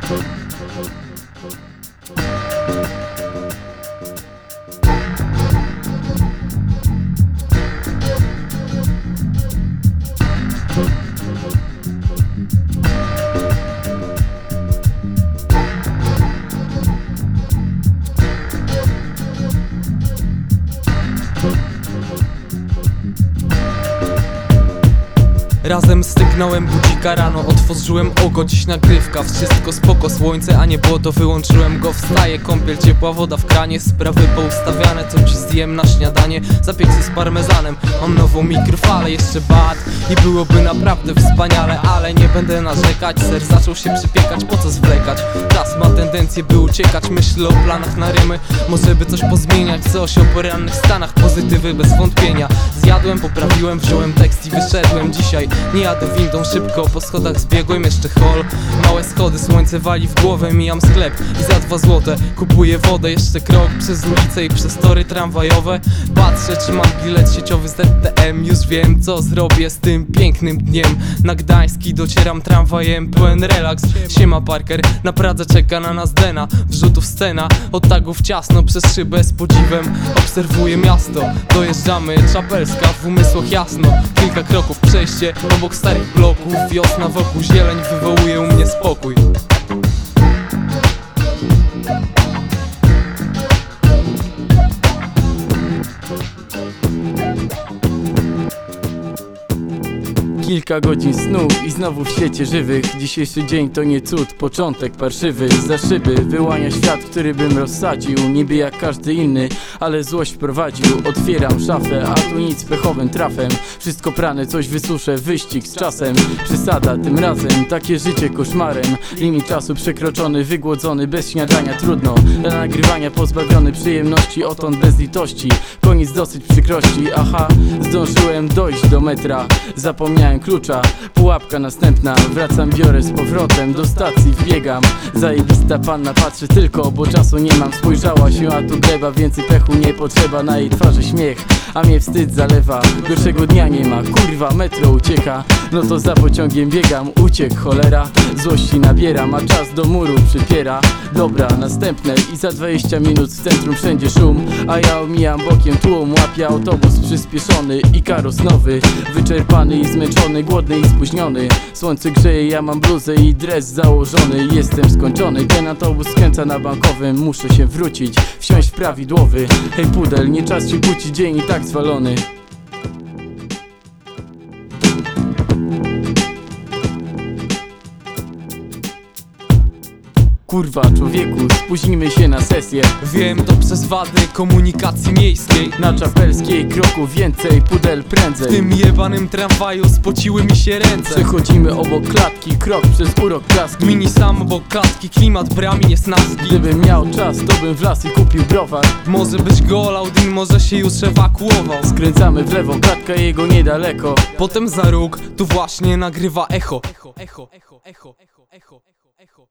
Razem stygnąłem budzika rano, otworzyłem oko, dziś nagrywka, wszystko spoko, słońce, a nie błoto, wyłączyłem go, wstaje, kąpiel, ciepła woda w kranie, sprawy poustawiane, co ci zjem na śniadanie, zapieksy z parmezanem, mam nową mikrofalę, jeszcze bat i byłoby naprawdę wspaniale, ale nie będę narzekać, ser zaczął się przypiekać, po co zwlekać, czas ma tendencję, by uciekać, myślę o planach na rymy, może by coś pozmieniać, coś o porannych stanach, pozytywy bez wątpienia, zjadłem, poprawiłem, wziąłem tekst i wyszedłem dzisiaj. Nie jadę windą szybko, po schodach zbiegłem, jeszcze hol, małe schody, słońce wali w głowę, mijam sklep i za 2 złote kupuję wodę, jeszcze krok przez ulicę i przez tory tramwajowe. Patrzę, czy mam bilet sieciowy z ZTM, już wiem, co zrobię z tym pięknym dniem. Na Gdański docieram tramwajem, pełen relaks. Siema Parker, na Pradze czeka na nas Dena, wrzutów scena, od tagów ciasno, przez szybę z podziwem obserwuję miasto. Dojeżdżamy, Czapelska, w umysłach jasno, kilka kroków, przejście obok starych bloków, wiosna wokół, zieleń wywołuje u mnie spokój. Kilka godzin snu i znowu w świecie żywych. Dzisiejszy dzień to nie cud, początek parszywy. Za szyby wyłania świat, który bym rozsadził, niby jak każdy inny, ale złość prowadził. Otwieram szafę, a tu nic, pechowym trafem. Wszystko prane, coś wysuszę, wyścig z czasem. Przesada tym razem, takie życie koszmarem. Limit czasu przekroczony, wygłodzony, bez śniadania trudno. Dla nagrywania pozbawiony przyjemności, odtąd bez litości. Koniec dosyć przykrości, aha, zdążyłem dojść do metra. Zapomniałem klucza, pułapka następna. Wracam, biorę z powrotem, do stacji wbiegam. Zajebista panna, patrzę tylko, bo czasu nie mam. Spojrzała się, a tu gleba, więcej pechu nie potrzeba. Na jej twarzy śmiech, a mnie wstyd zalewa. Gorszego dnia nie ma, kurwa, metro ucieka. No to za pociągiem biegam, uciekł cholera. Złości nabieram, a czas do muru przypiera. Dobra, następne i za 20 minut w centrum wszędzie szum. A ja omijam bokiem tłum, łapię autobus przyspieszony i karos nowy. Wyczerpany i zmęczony, głodny i spóźniony. Słońce grzeje, ja mam bluzę i dres założony. Jestem skończony, ten autobus skręca na Bankowym. Muszę się wrócić, wsiąść w prawidłowy. Hej pudel, nie czas się kłócić, dzień i tak zwalony. Kurwa człowieku, spóźnimy się na sesję. Wiem, to przez wady komunikacji miejskiej. Na Czapelskiej kroku więcej, pudel prędzej. W tym jebanym tramwaju spociły mi się ręce. Przechodzimy obok klatki, krok przez urok klaski. Mini sam obok klatki, klimat brami niesnaski. Gdybym miał czas, to bym w las i kupił browar. Może być go Audin, może się już ewakuował. Skręcamy w lewo, klatka jego niedaleko. Potem za róg, tu właśnie nagrywa echo. Echo, echo, echo, echo, echo, echo, echo.